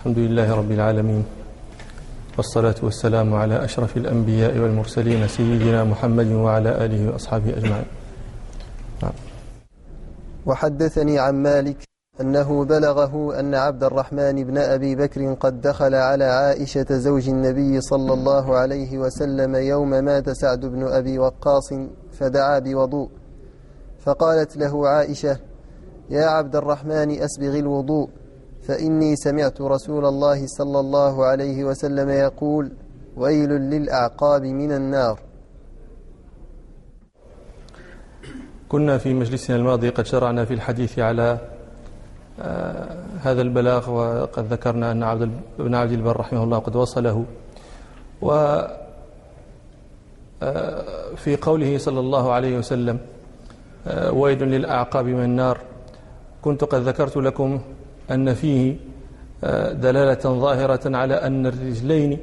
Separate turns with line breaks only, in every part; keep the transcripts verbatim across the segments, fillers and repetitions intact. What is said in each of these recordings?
الحمد لله رب العالمين، والصلاة والسلام على أشرف الأنبياء والمرسلين سيدنا محمد وعلى آله وأصحابه أجمعين. نعم.
وحدثني عن مالك أنه بلغه أن عبد الرحمن بن أبي بكر قد دخل على عائشة زوج النبي صلى الله عليه وسلم يوم مات سعد بن أبي وقاص فدعا بوضوء، فقالت له عائشة: يا عبد الرحمن أسبغ الوضوء، فإني سمعت رسول الله صلى الله عليه وسلم يقول: ويل للأعقاب من النار.
كنا في مجلسنا الماضي قد شرعنا في الحديث على آه هذا البلاغ، وقد ذكرنا أن عبد بن عبد البر رحمه الله قد وصله. وفي آه قوله صلى الله عليه وسلم: آه ويل للأعقاب من النار، كنت قد ذكرت لكم أن فيه آه دلالة ظاهرة على أن الرجلين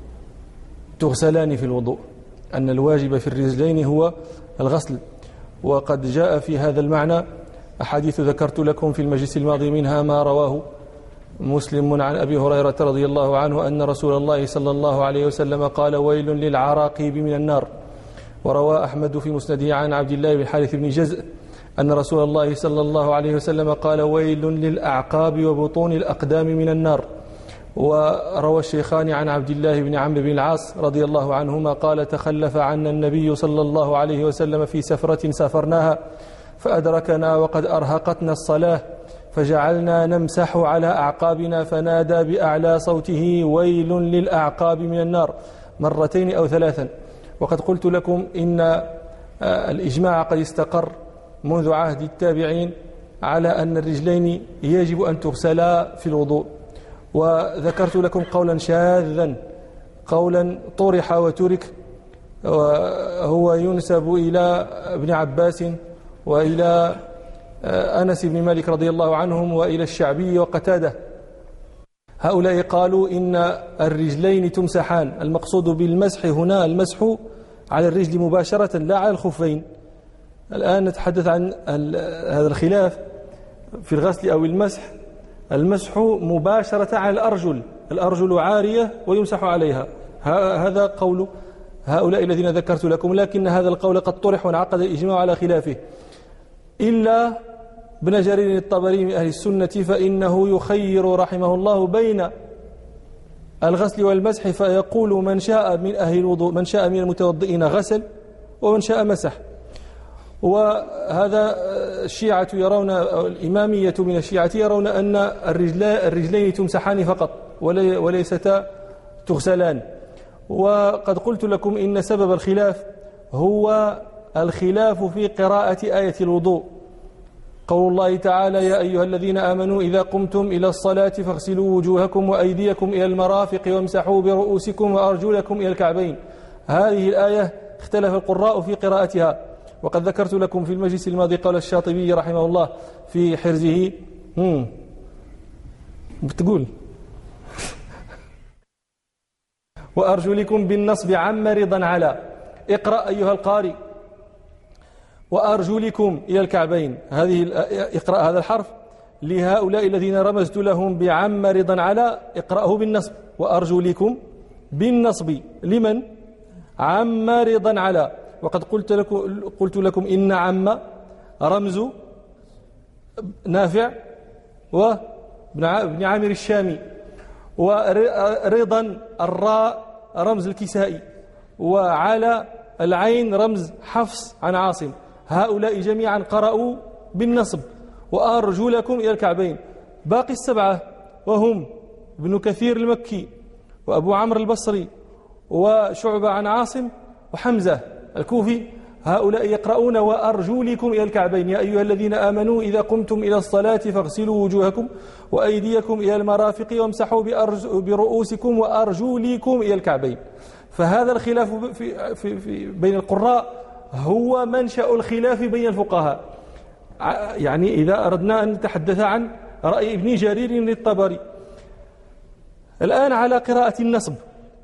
تغسلان في الوضوء، أن الواجب في الرجلين هو الغسل. وقد جاء في هذا المعنى أحاديث ذكرت لكم في المجلس الماضي، منها ما رواه مسلم عن أبي هريرة رضي الله عنه أن رسول الله صلى الله عليه وسلم قال: ويل للعراقيب من النار. وروى أحمد في مسنده عن عبد الله بن حارث بن جزء أن رسول الله صلى الله عليه وسلم قال: ويل للأعقاب وبطون الأقدام من النار. وروى الشيخان عن عبد الله بن عمرو بن العاص رضي الله عنهما قال: تخلف عنا النبي صلى الله عليه وسلم في سفرة سافرناها فأدركنا وقد أرهقتنا الصلاة، فجعلنا نمسح على أعقابنا فنادى بأعلى صوته: ويل للأعقاب من النار، مرتين أو ثلاثا. وقد قلت لكم إن الإجماع قد استقر منذ عهد التابعين على أن الرجلين يجب أن تغسلا في الوضوء. وذكرت لكم قولا شاذا، قولا طرح وترك، وهو ينسب إلى ابن عباس وإلى أنس بن مالك رضي الله عنهم وإلى الشعبي وقتادة. هؤلاء قالوا إن الرجلين تمسحان، المقصود بالمسح هنا المسح على الرجل مباشرة لا على الخفين. الآن نتحدث عن هذا الخلاف في الغسل أو المسح. المسح مباشرة على الأرجل، الأرجل عارية ويمسح عليها، هذا قول هؤلاء الذين ذكرت لكم. لكن هذا القول قد طرح وانعقد الإجماع على خلافه، إلا ابن جرير الطبري من أهل السنة فإنه يخير رحمه الله بين الغسل والمسح، فيقول: من شاء من أهل الوضوء، من شاء من المتوضئين غسل، ومن شاء مسح. وهذا الشيعة يرون، الإمامية من الشيعة يرون أن الرجلين تمسحان فقط وليستا تغسلان. وقد قلت لكم إن سبب الخلاف هو الخلاف في قراءة آية الوضوء. قول الله تعالى: يا أيها الذين آمنوا إذا قمتم إلى الصلاة فاغسلوا وجوهكم وأيديكم إلى المرافق وامسحوا برؤوسكم وأرجلكم إلى الكعبين. هذه الآية اختلف القراء في قراءتها. وقد ذكرت لكم في المجلس الماضي قال الشاطبي رحمه الله في حرزه هم بتقول وأرجلكم بالنصب عم رضا على، اقرأ أيها القارئ وأرجلكم إلى الكعبين. هذه اقرأ هذا الحرف لهؤلاء الذين رمزت لهم بعم رضا على، اقرأه بالنصب، وأرجلكم بالنصب لمن؟ عم رضا على. وقد قلت لكم, قلت لكم إن عم رمز نافع وابن عامر الشامي، ورضا الراء رمز الكسائي، وعلى العين رمز حفص عن عاصم. هؤلاء جميعا قرأوا بالنصب، وأرجلكم إلى الكعبين. باقي السبعة وهم ابن كثير المكي وأبو عمرو البصري وشعبة عن عاصم وحمزة الكوفي، هؤلاء يقرؤون وأرجلكم إلى الكعبين. يا أيها الذين آمنوا إذا قمتم إلى الصلاة فاغسلوا وجوهكم وأيديكم إلى المرافق وامسحوا برؤوسكم وأرجلكم إلى الكعبين. فهذا الخلاف في في في بين القراء هو منشأ الخلاف بين الفقهاء. يعني إذا أردنا أن نتحدث عن رأي ابن جرير للطبري. الآن على قراءة النصب،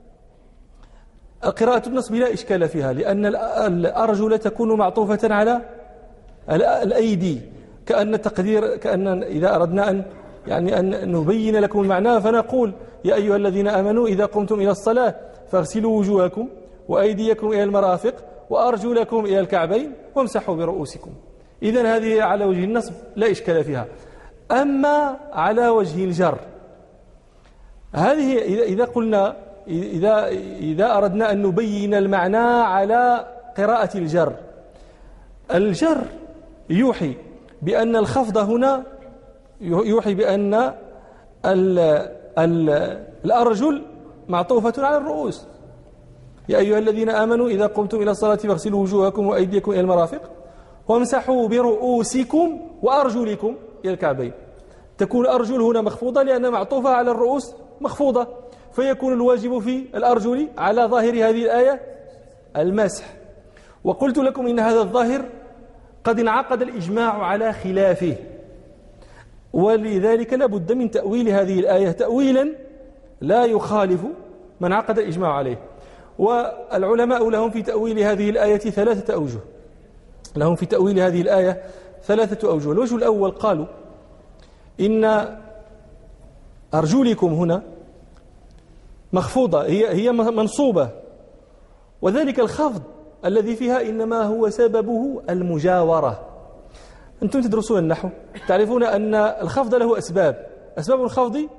قراءة النصب لا إشكال فيها، لأن الأرجل تكون معطوفة على الأيدي، كأن تقدير كأن إذا أردنا أن يعني أن نبين لكم المعنى، فنقول يا أيها الذين آمنوا إذا قمتم إلى الصلاة فاغسلوا وجوهكم وأيديكم إلى المرافق وأرجلكم إلى الكعبين وامسحوا برؤوسكم. إذن هذه على وجه النصب لا إشكال فيها. أما على وجه الجر، هذه إذا قلنا إذا إذا أردنا أن نبين المعنى على قراءة الجر، الجر يوحي بأن الخفض هنا يوحي بأن ال ال الأرجل معطوفة على الرؤوس. يا أيها الذين آمنوا إذا قمتم إلى الصلاة فاغسلوا وجوهكم وأيديكم إلى المرافق وامسحوا برؤوسكم وأرجلكم إلى الكعبين. تكون الأرجل هنا مخفوضة لأنها معطوفة على الرؤوس مخفوضة، فيكون الواجب في الأرجل على ظاهر هذه الآية المسح. وقلت لكم إن هذا الظاهر قد انعقد الإجماع على خلافه، ولذلك لا بد من تأويل هذه الآية تأويلا لا يخالف ما انعقد الإجماع عليه. والعلماء لهم في تأويل هذه الآية ثلاثة أوجه لهم في تأويل هذه الآية ثلاثة أوجه. الوجه الأول قالوا إن أرجلكم هنا مخفوضة، هي هي منصوبة، وذلك الخفض الذي فيها إنما هو سببه المجاورة. أنتم تدرسون النحو تعرفون أن الخفض له أسباب. أسباب الخفض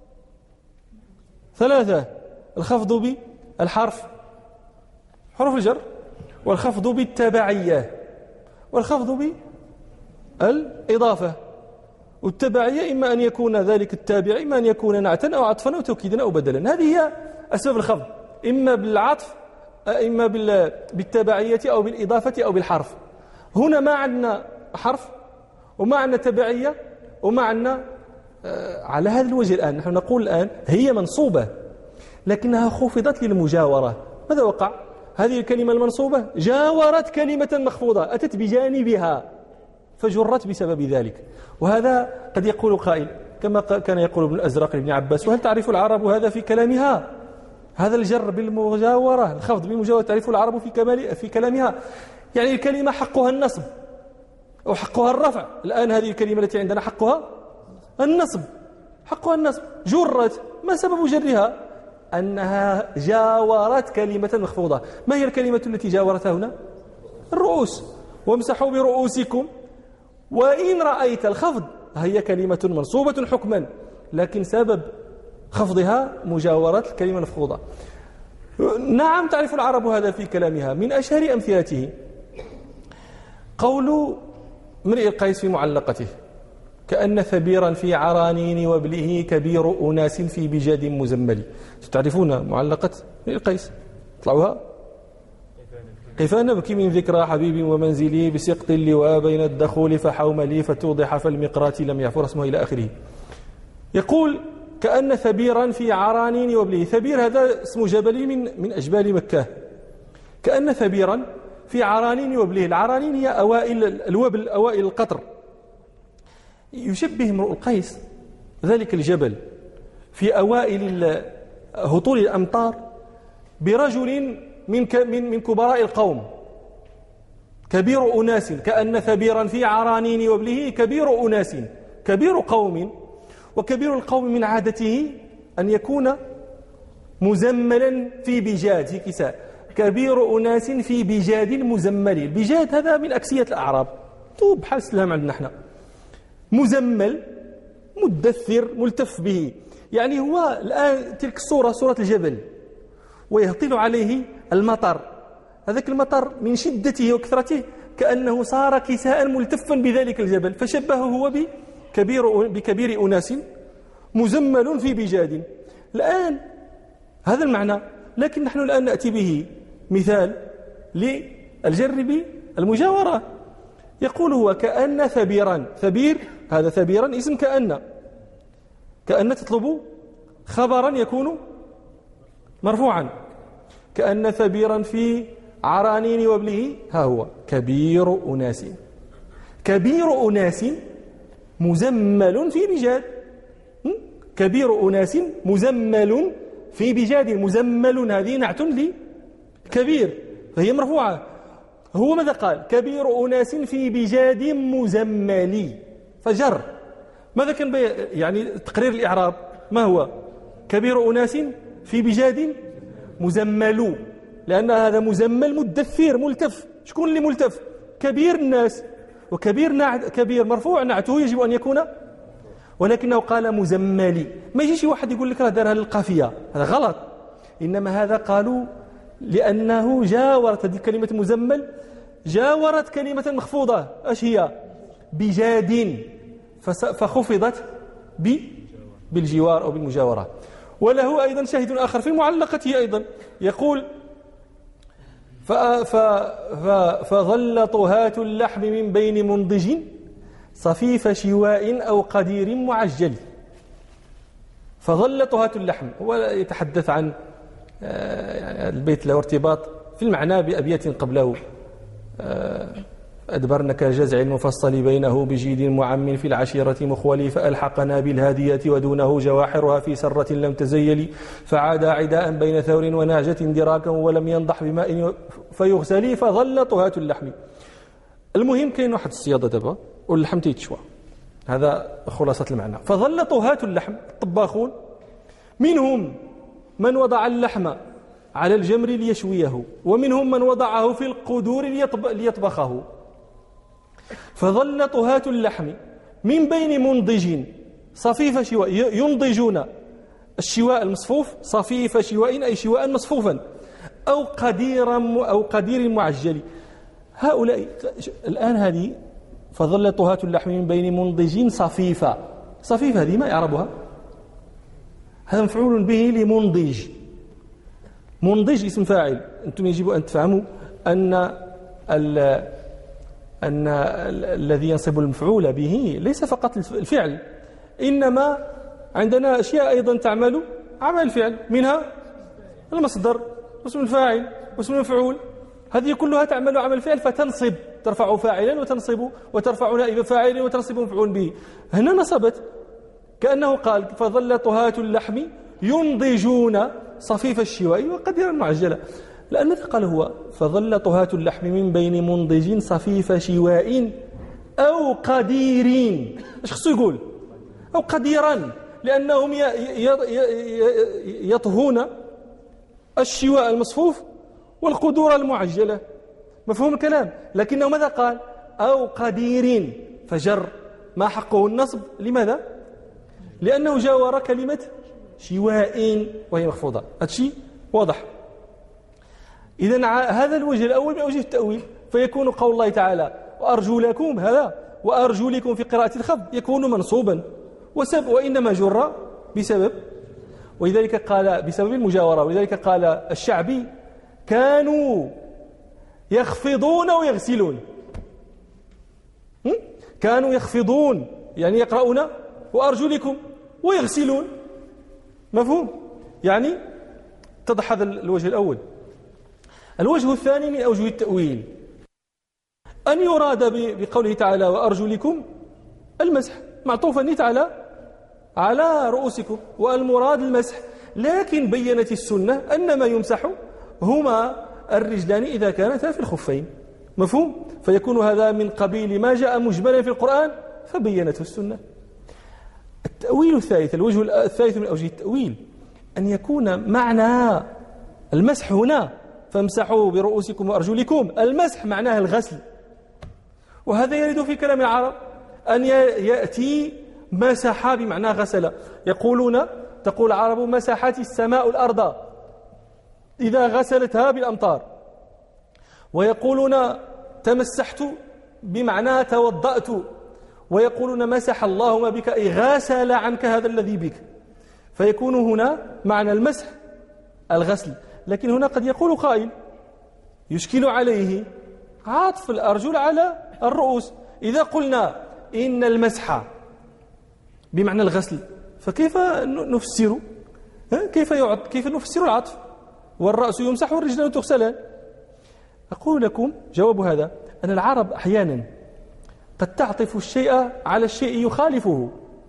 ثلاثة: الخفض بالحرف حروف الجر، والخفض بالتبعية، والخفض بالإضافة. والتبعية إما أن يكون ذلك التابع إما أن يكون نعتا أو عطفا أو توكيدا أو بدلا. هذه هي أسباب الخفض، إما بالعطف إما بالتبعية أو بالإضافة أو بالحرف. هنا ما عندنا حرف وما عندنا تبعية وما عندنا على هذا الوجه. الآن نحن نقول الآن هي منصوبة لكنها خفضت للمجاورة. ماذا وقع؟ هذه الكلمة المنصوبة جاورت كلمة مخفوضة، أتت بجانبها فجرت بسبب ذلك. وهذا قد يقول قائل كما كان يقول ابن الأزرق لابن عباس: وهل تعرف العرب هذا في كلامها؟ هذا الجر بالمجاورة، الخفض بالمجاورة تعرف العرب في كمال في كلامها، يعني الكلمة حقها النصب أو حقها الرفع. الآن هذه الكلمة التي عندنا حقها النصب، حقها النصب، جرت. ما سبب جرها؟ أنها جاورت كلمة مخفوضة. ما هي الكلمة التي جاورتها هنا؟ الرؤوس. وامسحوا برؤوسكم. وإن رأيت الخفض هي كلمة منصوبة حكما، لكن سبب خفضها مجاورة الكلمة المخفوضة. نعم تعرف العرب هذا في كلامها. من أشهر أمثلته قول امرئ القيس في معلقته: كأن ثبيرا في عرانين وابله كبير أناس في بجاد مزمل. تعرفون معلقة امرئ القيس؟ طلعوها: قف نبكي من ذكرى حبيب ومنزلي بسقط اللواء بين الدخول فحوملي فتوضح فالمقرات لم يعفر اسمه إلى آخره. يقول: كأن ثبيرا في عرانين وابله. ثبير هذا اسم جبل من من أجبال مكة. كأن ثبيرا في عرانين وابله. العرانين هي أوائل الوبل، أوائل القطر. يشبه امرؤ القيس ذلك الجبل في أوائل هطول الأمطار برجل من من من كبراء القوم، كبير أناس. كأن ثبيرا في عرانين وابله كبير أناس، كبير قوم. وكبير القوم من عادته أن يكون مزملا في بجاد، في كساء. كبير أناس في بجاد مزمل. البجاد هذا من أكسية الأعراب، تو بحال السلام عندنا احنا. مزمل، مدثر، ملتف به. يعني هو الآن تلك الصورة صورة الجبل ويهطل عليه المطر. هذاك المطر من شدته وكثرته كأنه صار كساء ملتفا بذلك الجبل، فشبهه هو بكبير, بكبير أناس مزمل في بجاد. الآن هذا المعنى، لكن نحن الآن نأتي به مثال للجر بالمجاورة. يقول هو: كأن ثبيرا. ثبير هذا ثبيرا اسم كأن. كأن تطلب خبرا يكون مرفوعا. كأن ثبيرا في عرانين وابله ها هو كبير أناس. كبير أناس مزمل في بجاد. كبير أناس مزمل في بجاد. مزمل هذه نعت لي كبير فهي مرفوعة. هو ماذا قال؟ كبير أناس في بجاد مزمل، فجر. ماذا كان بي يعني تقرير الإعراب ما هو؟ كبير أناس في بجاد مزمل، لأن هذا مزمل مدثر ملتف. شكون اللي ملتف؟ كبير الناس، وكبير نعت كبير مرفوع نعته يجب أن يكون، ولكنه قال مزملي. ما يجيش واحد يقول لك راه دارها للقافية، هذا غلط. إنما هذا قالوا لأنه جاورت هذه كلمة مزمل، جاورت كلمة مخفوضة. أش هي؟ بجاد، فخفضت بالجوار أو بالمجاورة. وله أيضا شاهد آخر في معلقته أيضا يقول فظل طهاة اللحم من بين منضج صفيف شواء أو قدير معجل. فظل طهاة اللحم، هو يتحدث عن يعني البيت له ارتباط في المعنى بأبيات قبله. أدبرنا كالجزع المفصل بينه بجيد معم في العشيرة مخولي، فألحقنا بالهادية ودونه جواحرها في سرة لم تزيل، فعاد عداء بين ثور وناجة دراكا ولم ينضح بماء فيغسلي، فظل طهاة اللحم. المهم كاين واحد الصيادة دابا واللحم تيتشوى، هذا خلاصة المعنى. فظل طهاة اللحم الطباخون منهم من وضع اللحم على الجمر ليشويه، ومنهم من وضعه في القدور ليطبخه. فظل طهاة اللحم من بين منضج صفيف شواء، ينضجون الشواء المصفوف، صفيف شواء أي شواء مصفوفا، أو قديرا أو قدير معجل. هؤلاء الآن هذه فظل طهاة اللحم من بين منضج صفيفة. صفيفة هذه ما يعربها؟ هذا مفعول به لمنضج. منضج اسم فاعل. أنتم يجب أن تفهموا أن أن الذي ينصب المفعول به ليس فقط الفعل، إنما عندنا أشياء أيضا تعمل عمل الفعل، منها المصدر واسم الفاعل واسم المفعول، هذه كلها تعمل عمل الفعل فتنصب، ترفع فاعلا وتنصب وترفع نائب فاعل وتنصب مفعول به. هنا نصبت كأنه قال فظل طهاة اللحم ينضجون صفيف الشواء وقديرا معجلا. لأن قال هو فظل طهاة اللحم من بين منضج صفيف شواء أو قديرين. ايش خصو يقول؟ أو قديرا، لأنهم يطهون الشواء المصفوف والقدور المعجلة. مفهوم الكلام؟ لكنه ماذا قال؟ أو قديرين، فجر ما حقه النصب. لماذا؟ لأنه جاور كلمة شواء وهي مخفوضة. هذا الشيء واضح. إذن هذا الوجه الأول من أوجه التأويل، فيكون قول الله تعالى وأرجو لكم، هذا وأرجو لكم في قراءة الخفض يكون منصوبا وسبب، وإنما جر بسبب، ولذلك قال بسبب المجاورة. ولذلك قال الشعبي كانوا يخفضون ويغسلون. كانوا يخفضون يعني يقرؤون وأرجو لكم ويغسلون. مفهوم؟ يعني اتضح هذا الوجه الأول. الوجه الثاني من أوجه التأويل أن يراد بقوله تعالى وأرجلكم المسح معطوفا نيت على على رؤوسكم، والمراد المسح. لكن بينت السنة أن ما يمسح هما الرجلان إذا كانتا في الخفين. مفهوم؟ فيكون هذا من قبيل ما جاء مجملا في القرآن فبينته السنة. التأويل الثالث، الوجه الثالث من أوجه التأويل أن يكون معنى المسح هنا فامسحوا برؤوسكم وأرجلكم، المسح معناه الغسل. وهذا يرد في كلام العرب أن يأتي مسح بمعنى غسل. يقولون تقول العرب مسحت السماء الأرض إذا غسلتها بالأمطار، ويقولون تمسحت بمعنى توضأت، ويقولون مسح الله ما بك أي غسل عنك هذا الذي بك. فيكون هنا معنى المسح الغسل. لكن هنا قد يقول قائل يشكل عليه عطف الأرجل على الرؤوس. إذا قلنا إن المسح بمعنى الغسل فكيف نفسر كيف يعط كيف نفسر العطف؟ والرأس يمسح والرجلان تغسلان. أقول لكم جواب هذا أن العرب أحيانا قد تعطف الشيء على الشيء يخالفه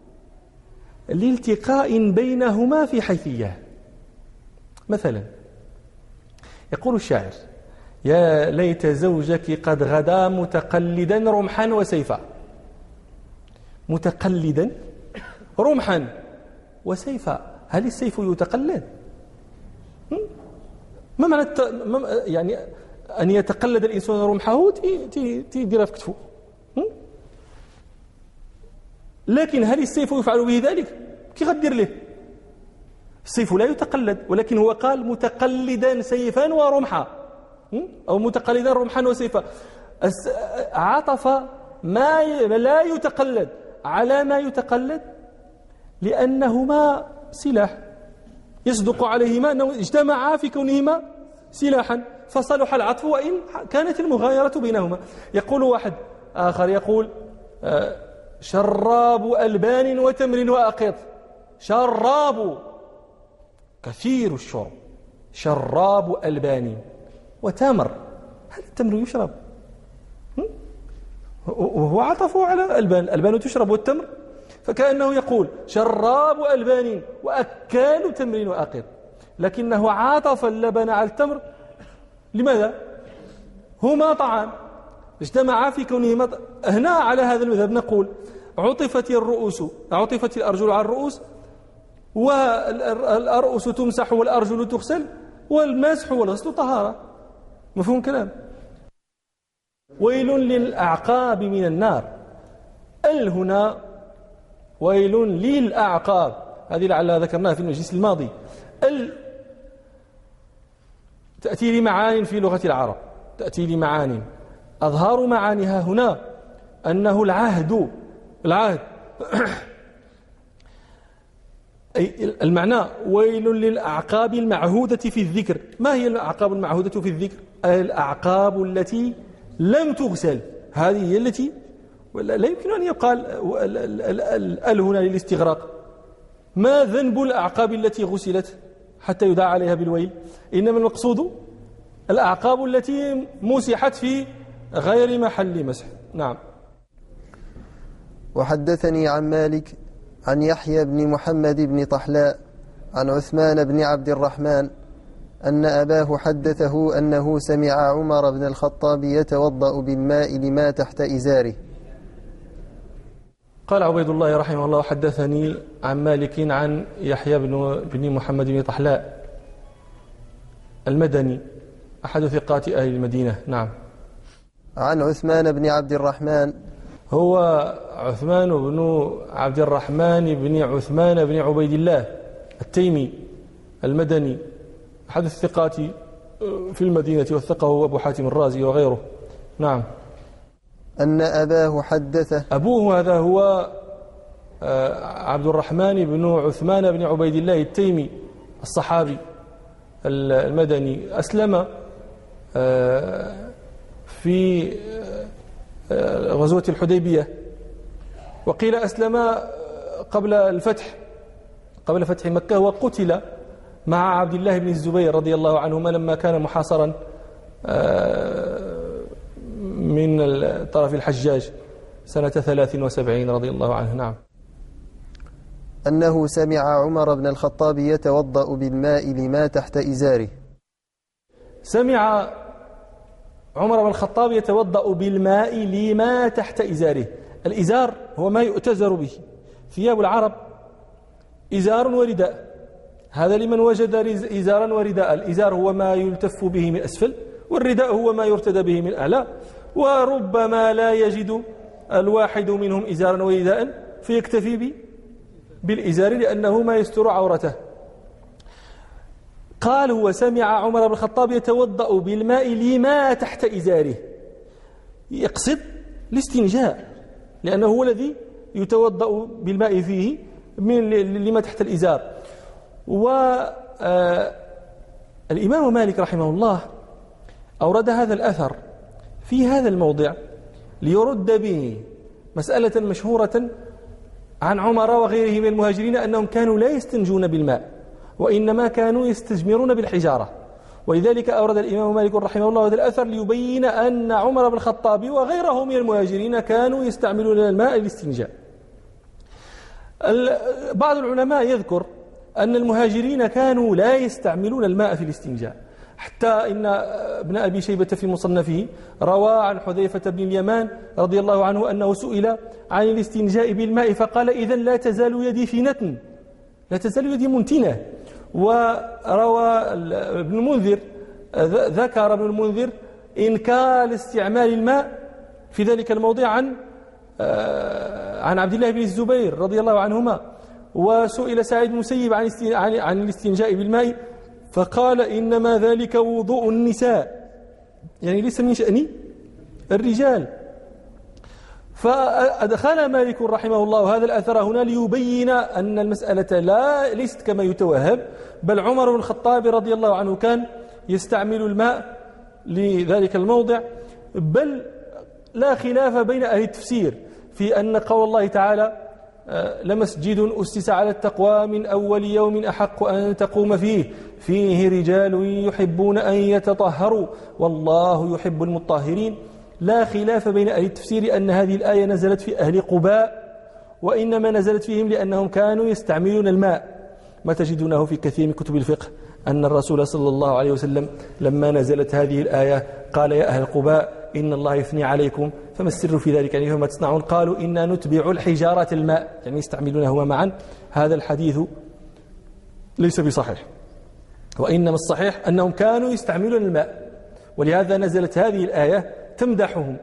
لالتقاء بينهما في حيثية. مثلا يقول الشاعر يا ليت زوجك قد غدا متقلدا رمحا وسيفا. متقلدا رمحا وسيفا، هل السيف يتقلد؟ ما معنى الت... ما... يعني أن يتقلد الإنسان رمحه تيديرها في كتفه، لكن هل السيف يفعل به ذلك؟ كي غدير له؟ السيف لا يتقلد، ولكن هو قال متقلدا سيفا ورمحا، أو متقلدا رمحا وسيفا. عطف ما لا يتقلد على ما يتقلد لأنهما سلاح يصدق عليهما أنه اجتمعا في كونهما سلاحا، فصلح العطف وإن كانت المغايرة بينهما. يقول واحد آخر يقول شراب ألبان وتمر وأقط، شراب كثير الشرب، شراب ألبان وتمر، هل التمر يشرب؟ وهو عطفه على ألبان، الألبان تشرب والتمر، فكأنه يقول شراب ألبان وأكال تمر وأقط، لكنه عطف اللبن على التمر. لماذا؟ هما طعام اجتمعا في كونهما. هنا على هذا المذهب نقول عطفت الرؤوس، عطفت الأرجل على الرؤوس، والرؤوس تمسح والأرجل تغسل، والمسح والغسل طهارة. مفهوم كلام؟ ويل للأعقاب من النار، ال هنا ويل للأعقاب، هذه لعلها ذكرناها في المجلس الماضي. ال تأتي لمعان في لغة العرب، تأتي لمعان أظهر معانيها هنا أنه العهد، العهد أي المعنى ويل للأعقاب المعهودة في الذكر. ما هي الأعقاب المعهودة في الذكر؟ الأعقاب التي لم تغسل، هذه هي التي لا يمكن أن يبقى ال هنا للاستغراق. ما ذنب الأعقاب التي غسلت حتى يدعى عليها بالويل؟ إنما المقصود الأعقاب التي مسحت في غير محل مسح. نعم.
وحدثني عن مالك عن يحيى بن محمد بن طحلاء عن عثمان بن عبد الرحمن أن أباه حدثه أنه سمع عمر بن الخطاب يتوضأ بالماء لما تحت إزاره.
قال عبيد الله رحمه الله حدثني عن مالك عن يحيى بن محمد بن طحلاء المدني أحد ثقات أهل المدينة. نعم.
عن عثمان بن عبد الرحمن،
هو عثمان بن عبد الرحمن بن عثمان بن عبيد الله التيمي المدني أحد الثقات في المدينة، وثقه أبو حاتم الرازي وغيره. نعم.
أن أباه حدثه،
أبوه هذا هو عبد الرحمن بن عثمان بن عبيد الله التيمي الصحابي المدني، أسلم في غزوة الحديبية، وقيل أسلم قبل الفتح، قبل فتح مكة، وقتل مع عبد الله بن الزبير رضي الله عنهما لما كان محاصرا من طرف الحجاج سنة ثلاث وسبعين رضي الله عنه. نعم.
أنه سمع عمر بن الخطاب يتوضأ بالماء لما تحت إزاره.
سمع عمر بن الخطاب يتوضأ بالماء لما تحت إزاره. الإزار هو ما يؤتزر به، ثياب العرب إزار ورداء، هذا لمن وجد إزارا ورداء. الإزار هو ما يلتف به من أسفل، والرداء هو ما يرتدى به من أعلى، وربما لا يجد الواحد منهم إزارا ورداء فيكتفي به بالإزار لأنه ما يستر عورته. قال هو سمع عمر بن الخطاب يتوضأ بالماء لما تحت إزاره، يقصد الاستنجاء، لأنه هو الذي يتوضأ بالماء فيه من لما تحت الإزار. والإمام مالك رحمه الله أورد هذا الأثر في هذا الموضع ليرد به مسألة مشهورة عن عمر وغيره من المهاجرين أنهم كانوا لا يستنجون بالماء، وإنما كانوا يستجمرون بالحجارة. ولذلك أورد الإمام مالك رحمه الله هذا الأثر ليبين أن عمر بن الخطاب وغيره من المهاجرين كانوا يستعملون الماء للاستنجاء. بعض العلماء يذكر أن المهاجرين كانوا لا يستعملون الماء في الاستنجاء، حتى إن ابن أبي شيبة في مصنفه روى عن حذيفة بن اليمان رضي الله عنه أنه سئل عن الاستنجاء بالماء فقال إذن لا تزال يدي في نتن، لا تزال يدي منتنة. وروى ابن المنذر ذكر ابن المنذر إنكار استعمال الماء في ذلك الموضع عن عن عبد الله بن الزبير رضي الله عنهما. وسئل سعيد بن المسيب عن عن الاستنجاء بالماء فقال إنما ذلك وضوء النساء، يعني ليس من شأن الرجال. فأدخل مالك رحمه الله هذا الأثر هنا ليبين أن المسألة لا ليست كما يتوهم، بل عمر بن الخطاب رضي الله عنه كان يستعمل الماء لذلك الموضع. بل لا خلاف بين أهل التفسير في أن قول الله تعالى لمسجد أسس على التقوى من أول يوم أحق أن تقوم فيه فيه رجال يحبون أن يتطهروا والله يحب المطهرين، لا خلاف بين أهل التفسير أن هذه الآية نزلت في أهل قباء، وإنما نزلت فيهم لأنهم كانوا يستعملون الماء. ما تجدونه في كثير من كتب الفقه أن الرسول صلى الله عليه وسلم لما نزلت هذه الآية قال يا أهل قباء إن الله يثني عليكم فما السر في ذلك، يعني فما تصنعون؟ قالوا إنا نتبع الحجارة الماء، يعني يستعملونهما معا. هذا الحديث ليس بصحيح، وإنما الصحيح أنهم كانوا يستعملون الماء، ولهذا نزلت هذه الآية تمدحهم.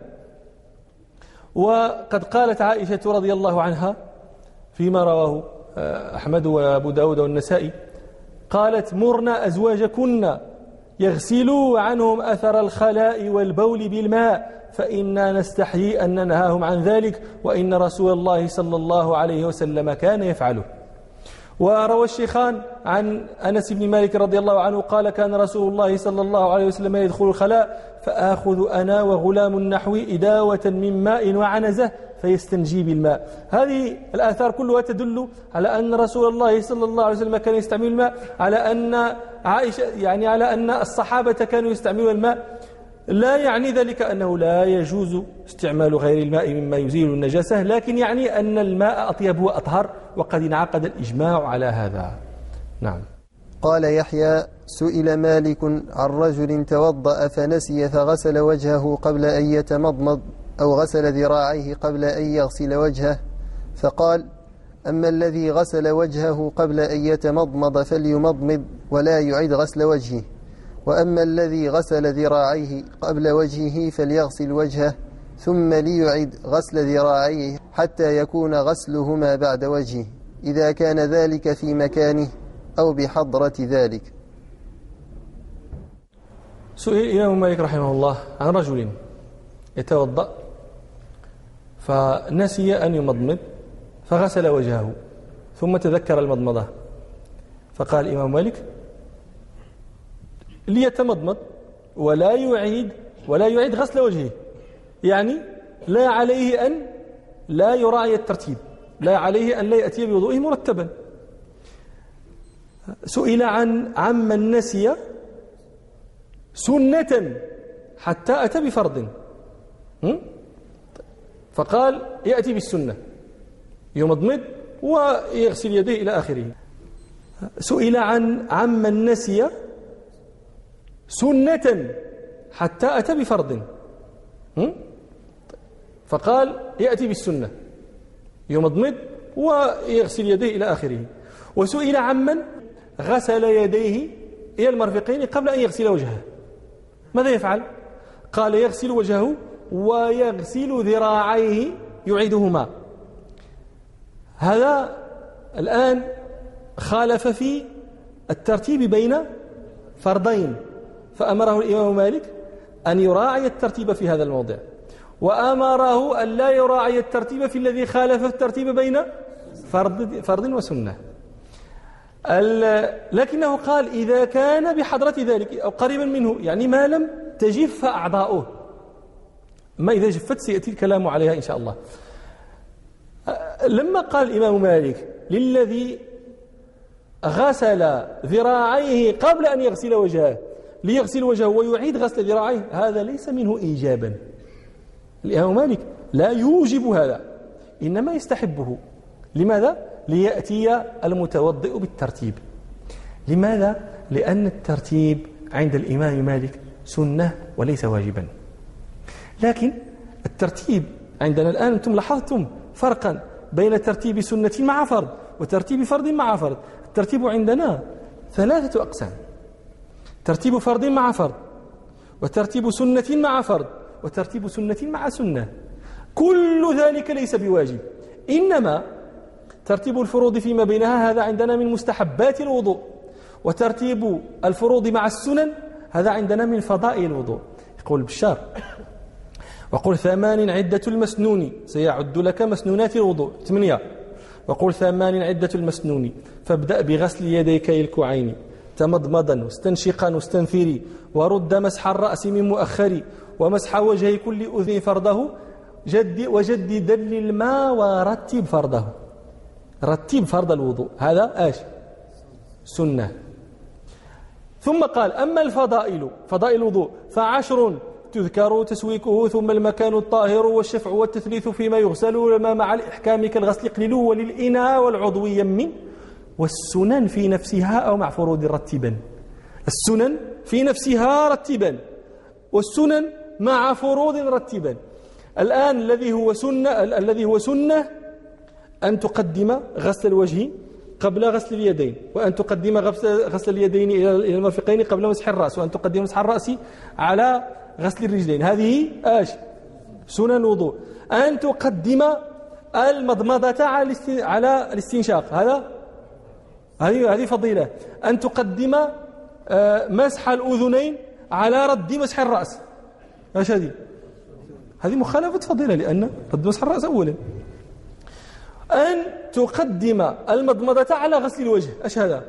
وقد قالت عائشة رضي الله عنها فيما رواه أحمد وأبو داود والنسائي قالت مرنا أزواجكن يغسلوا عنهم أثر الخلاء والبول بالماء فإنا نستحيي أن ننهاهم عن ذلك وإن رسول الله صلى الله عليه وسلم كان يفعله. وروى الشيخان عن أنس بن مالك رضي الله عنه قال كان رسول الله صلى الله عليه وسلم يدخل الخلاء فآخذ أنا وغلام النحوي إداوة من ماء وعنزة فيستنجي بالماء. هذه الآثار كلها تدل على أن رسول الله صلى الله عليه وسلم كان يستعمل الماء، على أن عائشة يعني على أن الصحابة كانوا يستعملون الماء. لا يعني ذلك أنه لا يجوز استعمال غير الماء مما يزيل النجاسة، لكن يعني أن الماء أطيب وأطهر، وقد انعقد الإجماع على هذا. نعم.
قال يحيى سئل مالك عن رجل توضأ فنسي فغسل وجهه قبل أن يتمضمض أو غسل ذراعيه قبل أن يغسل وجهه، فقال أما الذي غسل وجهه قبل أن يتمضمض فليمضمض ولا يعيد غسل وجهه، وأما الذي غسل ذراعيه قبل وجهه فليغسل وجهه ثم ليعيد غسل ذراعيه حتى يكون غسلهما بعد وجهه إذا كان ذلك في مكانه أو بحضرة ذلك.
سئل الإمام مالك رحمه الله عن رجل يتوضأ فنسي أن يمضمض فغسل وجهه ثم تذكر المضمضة، فقال الإمام مالك ليتمضمض ولا يعيد ولا يعيد غسل وجهه، يعني لا عليه أن لا يراعي الترتيب، لا عليه أن لا يأتي بوضوءه مرتبا. سئل عن عمن نسي سنة حتى أتى بفرض، فقال يأتي بالسنة يمضمض ويغسل يديه إلى آخره. سئل عن عمن نسي سنة حتى أتى بفرض، فقال يأتي بالسنة يمضمض ويغسل يديه إلى آخره. وسئل عمن غسل يديه إلى المرفقين قبل أن يغسل وجهه، ماذا يفعل؟ قال يغسل وجهه ويغسل ذراعيه يعيدهما. هذا الآن خالف في الترتيب بين فرضين، فأمره الإمام مالك أن يراعي الترتيب في هذا الموضع، وأمره أن لا يراعي الترتيب في الذي خالف الترتيب بين فرض, فرض وسنة. لكنه قال إذا كان بحضرة ذلك أو قريبا منه، يعني ما لم تجف أعضاؤه، ما إذا جفت سيأتي الكلام عليها إن شاء الله. لما قال الإمام مالك للذي غسل ذراعيه قبل أن يغسل وجهه ليغسل وجهه ويعيد غسل ذراعيه، هذا ليس منه إيجابا. الإمام مالك لا يوجب هذا، إنما يستحبه. لماذا؟ ليأتي المتوضئ بالترتيب. لماذا؟ لأن الترتيب عند الإمام مالك سنة وليس واجبا. لكن الترتيب عندنا الآن أنتم لاحظتم فرقا بين ترتيب سنة مع فرض وترتيب فرض مع فرض. الترتيب عندنا ثلاثة أقسام: ترتيب فرض مع فرض، وترتيب سنة مع فرض، وترتيب سنة مع سنة. كل ذلك ليس بواجب، إنما ترتيب الفروض فيما بينها هذا عندنا من مستحبات الوضوء، وترتيب الفروض مع السنن هذا عندنا من فضائل الوضوء. يقول بشار: وقل ثمان عدة المسنون، سيعد لك مسنونات الوضوء ثمانية. وقل ثمان عدة المسنون، فابدأ بغسل يديك الكوعين تمضمضا واستنشقا واستنثري، ورد مسح الرأس من مؤخر، ومسح وجه كل أذن فرضه، جد وجدد للماء ورتب فرضه. رتب فرض الوضوء هذا ايش؟ سنة. ثم قال: أما الفضائل فضائل الوضوء فعشر تذكر تسويكه، ثم المكان الطاهر والشفع والتثليث فيما يغسل ما مع الإحكام كالغسل قليله، وللإناء والعضو يمن، والسنن في نفسها أو مع فروض رتبا. السنن في نفسها رتبا، والسنن مع فروض رتبا. الآن الذي هو سنة الذي هو سنة أن تقدم غسل الوجه قبل غسل اليدين، وأن تقدم غسل اليدين إلى المرفقين قبل مسح الرأس، وأن تقدم مسح الرأس على غسل الرجلين. هذه ايش؟ سنن الوضوء. أن تقدم المضمضة على الاستنشاق، هذا هذه هذه فضيلة. أن تقدم مسح الأذنين على رد مسح الرأس، ايش هذه؟ هذه مخالفة فضيلة، لأن رد مسح الرأس أولا. أن تقدم المضمضة على غسل الوجه، ايش هذا؟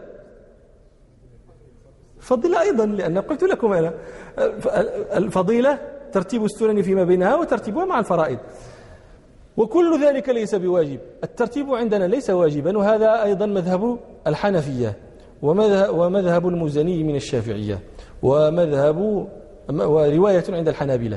فضيلة أيضا، لأن قلت لكم أنا الفضيلة ترتيب السنن فيما بينها وترتيبها مع الفرائض، وكل ذلك ليس بواجب. الترتيب عندنا ليس واجبا، وهذا أيضا مذهب الحنفية ومذهب المزني من الشافعية ومذهب ورواية عند الحنابلة.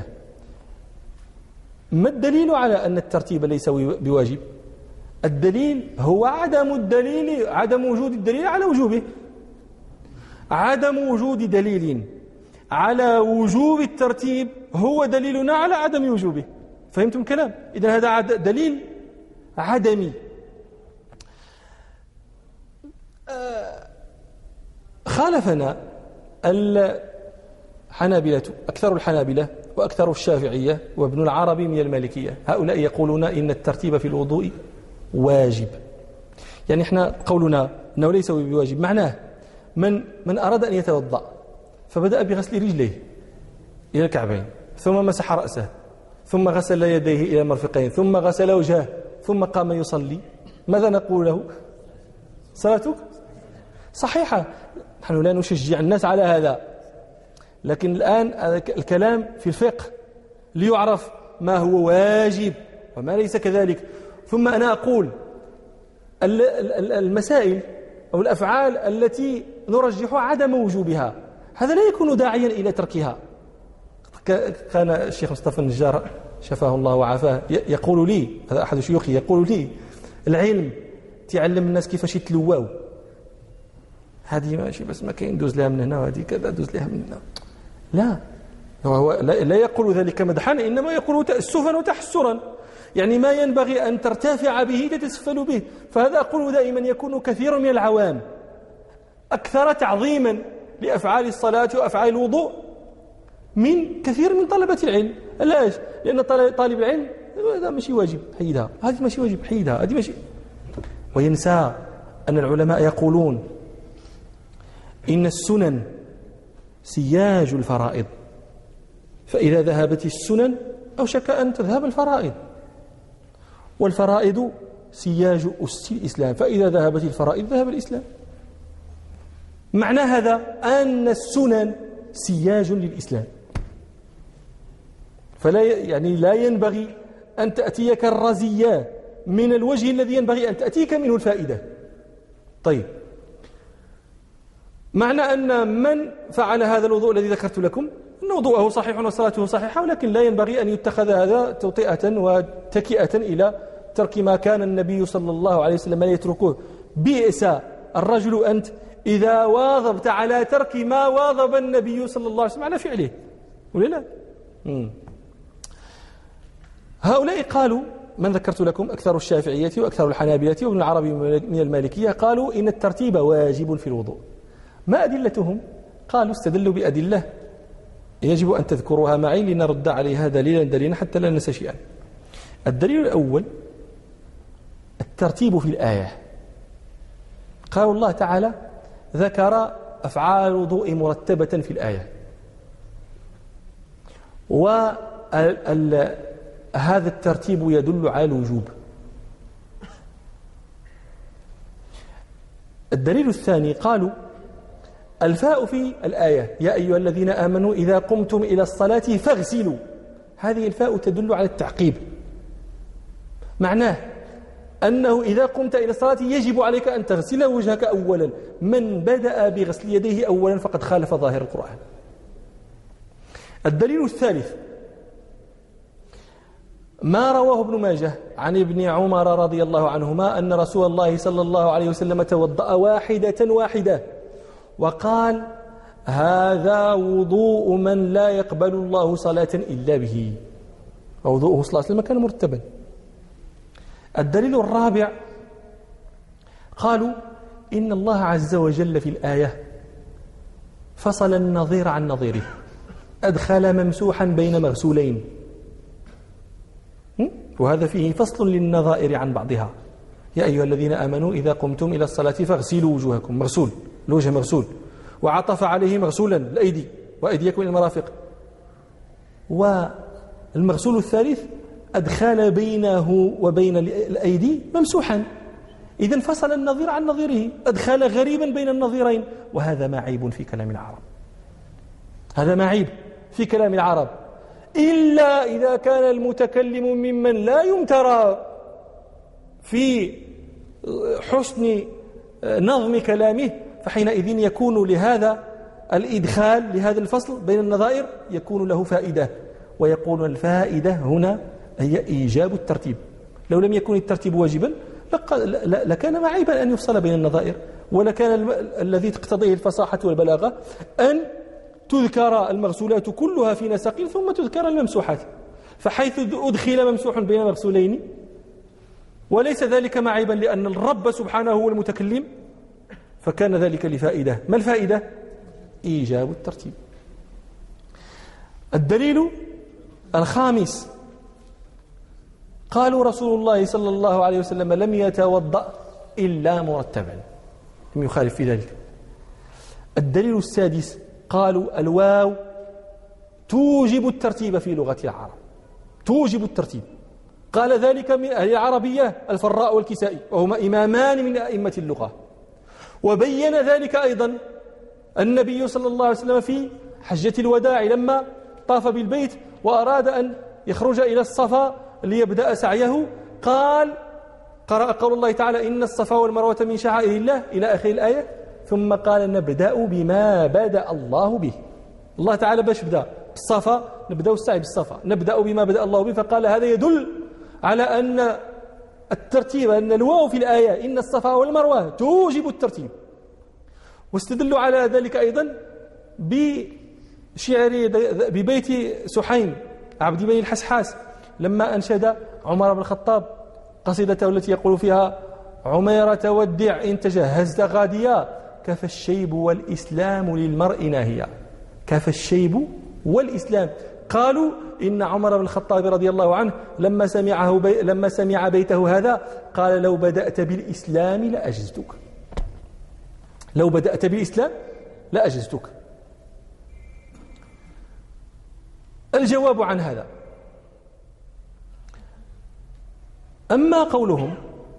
ما الدليل على أن الترتيب ليس بواجب؟ الدليل هو عدم الدليل عدم وجود الدليل على وجوبه. عدم وجود دليل على وجوب الترتيب هو دليلنا على عدم وجوبه. فهمتم الكلام؟ إذن هذا دليل عدمي. خالفنا الحنابلة، أكثر الحنابلة وأكثر الشافعية وابن العربي من المالكية. هؤلاء يقولون إن الترتيب في الوضوء واجب. يعني احنا قولنا أنه ليس بواجب معناه من من أراد أن يتوضأ فبدأ بغسل رجليه إلى الكعبين، ثم مسح رأسه، ثم غسل يديه إلى المرفقين، ثم غسل وجهه، ثم قام يصلي، ماذا نقول له؟ صلاتك صحيحة. نحن لا نشجع الناس على هذا، لكن الآن الكلام في الفقه ليعرف ما هو واجب وما ليس كذلك. ثم أنا أقول المسائل أو الأفعال التي نرجح عدم وجوبها هذا لا يكون داعيا إلى تركها. كان الشيخ مصطفى النجار شفاه الله وعافاه يقول لي، هذا أحد شيوخي، يقول لي: العلم تعلم الناس كيفاش يتلواو، هذه ماشي بس ما كاين دوز لها من هنا وهذه كذا دوز لها من هنا. لا، هو لا يقول ذلك مدحا، إنما يقول تأسفا وتحسرا. يعني ما ينبغي أن ترتفع به تتسفل به. فهذا أقول دائما يكون كثير من العوام أكثر تعظيما لأفعال الصلاة وأفعال الوضوء من كثير من طلبة العلم. لاش؟ لأن طالب العلم هذا ماشي واجب حيدها، هذه ماشي واجب حيدها، هذه ماشي، وينسى أن العلماء يقولون إن السنن سياج الفرائض، فإذا ذهبت السنن أوشك أن تذهب الفرائض، والفرائض سياج أس الإسلام، فإذا ذهبت الفرائض ذهب الإسلام. معنى هذا أن السنن سياج للإسلام، فلا يعني لا ينبغي أن تأتيك الرزيات من الوجه الذي ينبغي أن تأتيك منه الفائدة. طيب، معنى أن من فعل هذا الوضوء الذي ذكرت لكم أن وضوءه صحيح وصلاته صحيحة، ولكن لا ينبغي أن يتخذ هذا توطئة وتكئة إلى ترك ما كان النبي صلى الله عليه وسلم يتركه. بئس الرجل أنت إذا واظبت على ترك ما واظب النبي صلى الله عليه وسلم على فعله ولا لا؟ مم. هؤلاء قالوا، من ذكرت لكم أكثر الشافعية وأكثر الحنابلة وابن العربي من المالكية، قالوا إن الترتيب واجب في الوضوء. ما أدلتهم؟ قالوا استدلوا بأدلة يجب أن تذكروها معي لنرد عليها دليلا دليلا حتى لا ننسى شيئا. الدليل الأول الترتيب في الآية. قال الله تعالى ذكر أفعال الوضوء مرتبة في الآية، وهذا الترتيب يدل على الوجوب. الدليل الثاني قالوا الفاء في الآية يا أيها الذين آمنوا إذا قمتم إلى الصلاة فاغسلوا، هذه الفاء تدل على التعقيب، معناه أنه إذا قمت إلى الصلاة يجب عليك أن تغسل وجهك أولا. من بدأ بغسل يديه أولا فقد خالف ظاهر القرآن. الدليل الثالث ما رواه ابن ماجه عن ابن عمر رضي الله عنهما أن رسول الله صلى الله عليه وسلم توضأ واحدة واحدة وقال هذا وضوء من لا يقبل الله صلاة إلا به، ووضوءه صلى الله عليه وسلم كان مرتبا. الدليل الرابع قالوا إن الله عز وجل في الآية فصل النظير عن نظيره، أدخل ممسوحا بين مغسولين، وهذا فيه فصل للنظائر عن بعضها. يا أيها الذين آمنوا إذا قمتم إلى الصلاة فاغسلوا وجوهكم، مغسول، الوجه مغسول، وعطف عليه مغسولا الأيدي وأيديكم إلى المرافق. والمغسول الثالث أدخل بينه وبين الأيدي ممسوحا، إذن فصل النظير عن نظيره، أدخل غريبا بين النظيرين، وهذا ما عيب في كلام العرب، هذا ما عيب في كلام العرب، إلا إذا كان المتكلم ممن لا يمترى في حسن نظم كلامه، فحينئذ يكون لهذا الإدخال لهذا الفصل بين النظائر يكون له فائدة، ويقول الفائدة هنا هي إيجاب الترتيب. لو لم يكن الترتيب واجبا لكان معيبا أن يفصل بين النظائر، ولكان الذي تقتضيه الفصاحة والبلاغة أن تذكر المغسولات كلها في نسق ثم تذكر الممسوحات، فحيث أدخل ممسوح بين مغسولين وليس ذلك معيبا لأن الرب سبحانه هو المتكلم، فكان ذلك لفائدة. ما الفائدة؟ إيجاب الترتيب. الدليل الخامس قالوا رسول الله صلى الله عليه وسلم لم يتوضأ إلا مرتبا، لم يخالف في ذلك. الدليل السادس قالوا الواو توجب الترتيب في لغة العرب، توجب الترتيب. قال ذلك من أهل العربية الفراء والكسائي، وهما إمامان من أئمة اللغة. وبين ذلك أيضا النبي صلى الله عليه وسلم في حجة الوداع لما طاف بالبيت وأراد أن يخرج إلى الصفا ليبدأ سعيه، قال قرأ قول الله تعالى إن الصفا والمروة من شعائر الله إلى آخر الآية، ثم قال نبدأ بما بدأ الله به. الله تعالى باش بدأ بالصفا نبدأ السعي بالصفا، نبدأ بما بدأ الله به، فقال هذا يدل على أن الترتيب، أن الواو في الآية إن الصفا والمروة توجب الترتيب. واستدلوا على ذلك أيضا بشعر ببيت سحيم عبد بن الحسحاس لما أنشد عمر بن الخطاب قصيدته التي يقول فيها عميرة ودع إن تجهزت غاديا كفى الشيب والإسلام للمرء ناهيا، كفى الشيب والإسلام. قالوا إن عمر بن الخطاب رضي الله عنه لما سمعه بي لما سمع بيته هذا قال لو بدأت بالإسلام لأجزتك، لو بدأت بالإسلام لأجزتك. الجواب عن هذا أما قولهم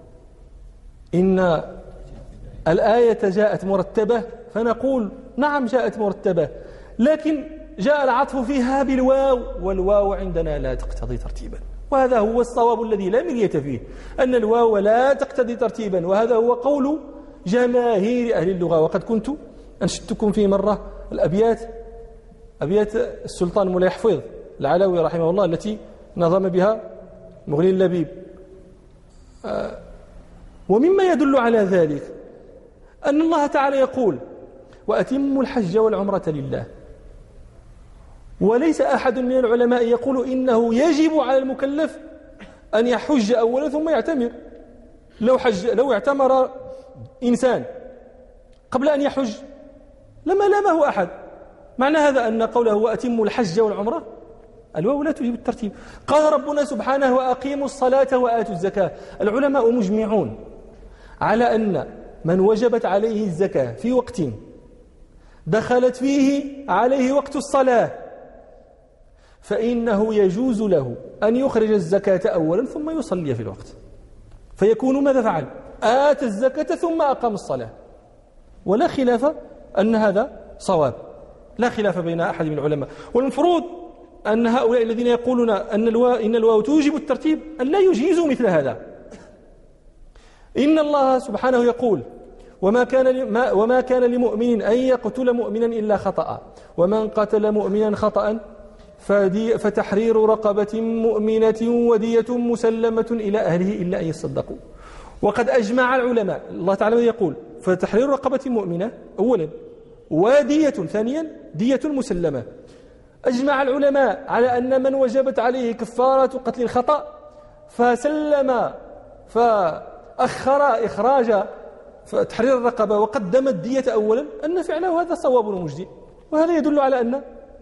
إن الآية جاءت مرتبة، فنقول نعم جاءت مرتبة، لكن جاء العطف فيها بالواو، والواو عندنا لا تقتضي ترتيبا، وهذا هو الصواب الذي لا مرية فيه، أن الواو لا تقتضي ترتيبا، وهذا هو قول جماهير أهل اللغة. وقد كنت أنشدتكم في مرة الأبيات أبيات السلطان مولاي حفيظ العلوي رحمه الله التي نظم بها مغني اللبيب. ومما يدل على ذلك أن الله تعالى يقول وأتموا الحج والعمرة لله، وليس أحد من العلماء يقول إنه يجب على المكلف أن يحج أولا ثم يعتمر. لو حج لو اعتمر إنسان قبل أن يحج لما لامه أحد. معنى هذا أن قوله وأتموا الحج والعمرة الواو لا تجيب الترتيب. قال ربنا سبحانه وأقيموا الصلاة وآتوا الزكاة. العلماء مجمعون على أن من وجبت عليه الزكاة في وقت دخلت فيه عليه وقت الصلاة فإنه يجوز له أن يخرج الزكاة أولا ثم يصلي في الوقت، فيكون ماذا فعل؟ آتى الزكاة ثم أقام الصلاة. ولا خلاف أن هذا صواب، لا خلاف بين أحد من العلماء. والمفروض أن هؤلاء الذين يقولون أن الواو إن الواو توجب الترتيب أن لا يجيزوا مثل هذا. إن الله سبحانه يقول وما كان وما كان لمؤمن أن يقتل مؤمنا إلا خطأ، ومن قتل مؤمنا خطأ فتحرير رقبة مؤمنة ودية مسلمة إلى أهله إلا أن يصدقوا. وقد أجمع العلماء، الله تعالى يقول فتحرير رقبة مؤمنة أولا ودية ثانيا دية مسلمة. أجمع العلماء على أن من وجبت عليه كفارة قتل الخطأ فسلم فأخر إخراج تحرير الرقبة وقدم الدية أولا أن فعله هذا صواب ومجدي. وهذا يدل على أن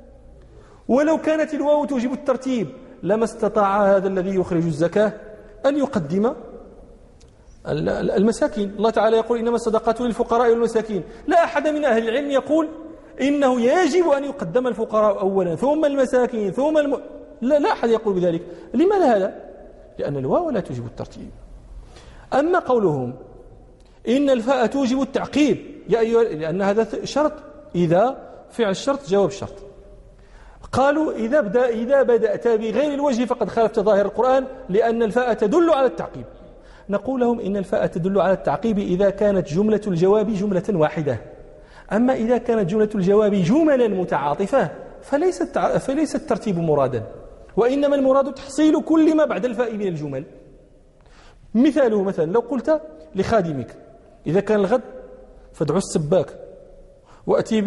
ولو كانت الواو توجب الترتيب لما استطاع هذا الذي يخرج الزكاة أن يقدم المساكين. الله تعالى يقول إنما الصدقات للفقراء والمساكين. لا أحد من أهل العلم يقول إنه يجب أن يقدم الفقراء أولا ثم المساكين ثم الم... لا, لا أحد يقول بذلك. لماذا هذا؟ لأن الواو لا توجب الترتيب. أما قولهم إن الفاء توجب التعقيب يا أيها، لأن هذا شرط، إذا فعل الشرط جواب الشرط. قالوا إذا, بدأ إذا بدأت بغير الوجه فقد خالفت ظاهر القرآن لأن الفاء تدل على التعقيب. نقول لهم إن الفاء تدل على التعقيب إذا كانت جملة الجواب جملة واحدة. أما إذا كانت جملة الجواب جملا متعاطفة فليس فليس الترتيب مرادا، وإنما المراد تحصيل كل ما بعد الفاء من الجمل. مثاله مثلا لو قلت لخادمك إذا كان الغد فادعو السباك وأتي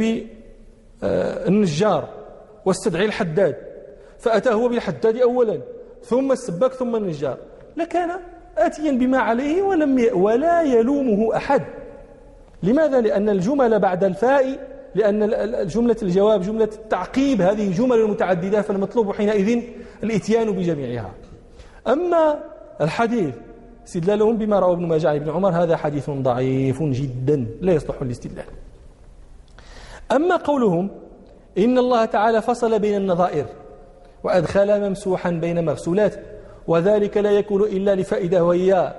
بالنجار واستدعي الحداد، فأتى هو بالحداد أولا ثم السباك ثم النجار، لكان آتيا بما عليه ولم ي... ولا يلومه أحد. لماذا؟ لأن الجمل بعد الفاء، لأن الجملة الجواب جملة التعقيب هذه جمل متعددة، فالمطلوب حينئذ الإتيان بجميعها. أما الحديث استدلالهم بما روى ابن ماجه عن ابن عمر هذا حديث ضعيف جدا لا يصلح للاستدلال. أما قولهم إن الله تعالى فصل بين النظائر وأدخل ممسوحا بين مغسولات وذلك لا يكون إلا لفائدة وهي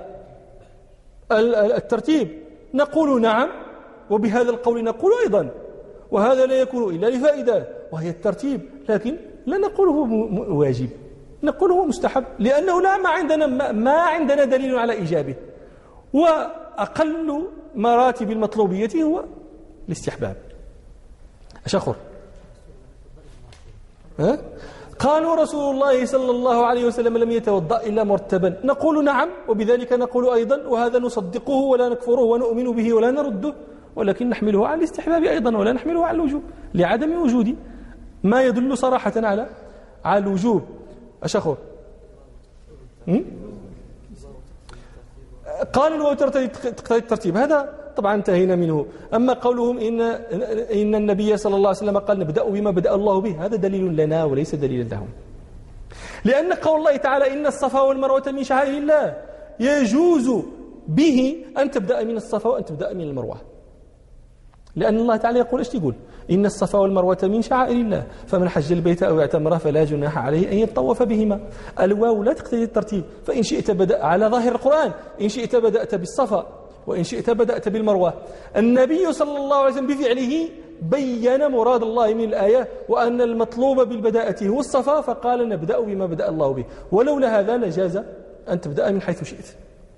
الترتيب، نقول نعم، وبهذا القول نقول أيضا وهذا لا يكون إلا لفائدة وهي الترتيب، لكن لا نقول هو واجب، نقول هو مستحب، لأنه لا ما عندنا ما عندنا دليل على إيجابه، وأقل مراتب المطلوبية هو الاستحباب. أشخر ها؟ قالوا رسول الله صلى الله عليه وسلم لم يتوضأ إلا مرتبا، نقول نعم، وبذلك نقول أيضا وهذا نصدقه ولا نكفره ونؤمن به ولا نرده، ولكن نحمله على الاستحباب أيضا ولا نحمله على الوجوب لعدم وجود ما يدل صراحة على على الوجوب. أشخر قال الواو تقتضي الترتيب، هذا طبعا انتهينا منه. أما قولهم إن إن النبي صلى الله عليه وسلم قال نبدأ بما بدأ الله به، هذا دليل لنا وليس دليلا لهم، لأن قول الله تعالى إن الصفا والمروة من شعائر الله يجوز به أن تبدأ من الصفا وأن تبدأ من المروة، لأن الله تعالى يقول إيش يقول إن الصفا والمروة من شعائر الله فمن حج البيت أو اعتمر فلا جناح عليه أن يطوف بهما. الواو لا تقتضي الترتيب، فإن شئت بدأ على ظاهر القرآن، إن شئت بدأت بالصفا وإن شئت بدأت بالمروة. النبي صلى الله عليه وسلم بفعله بين مراد الله من الآية وأن المطلوب بالبداءة هو الصفا، فقال نبدأ بما بدأ الله به، ولولا هذا لجاز أن تبدأ من حيث شئت.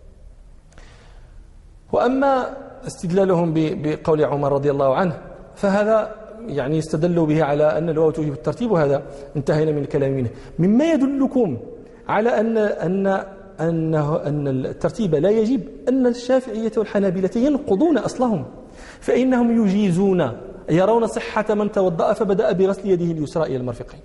وأما استدلالهم بقول عمر رضي الله عنه فهذا يعني استدلوا به على أن الواو توجب الترتيب، وهذا انتهينا من الكلام منه. مما يدلكم على أن أن أنه أن الترتيب لا يجب أن الشافعية والحنابلة ينقضون أصلهم، فإنهم يجيزون يرون صحة من توضأ فبدأ بغسل يده اليسرى إلى المرفقين.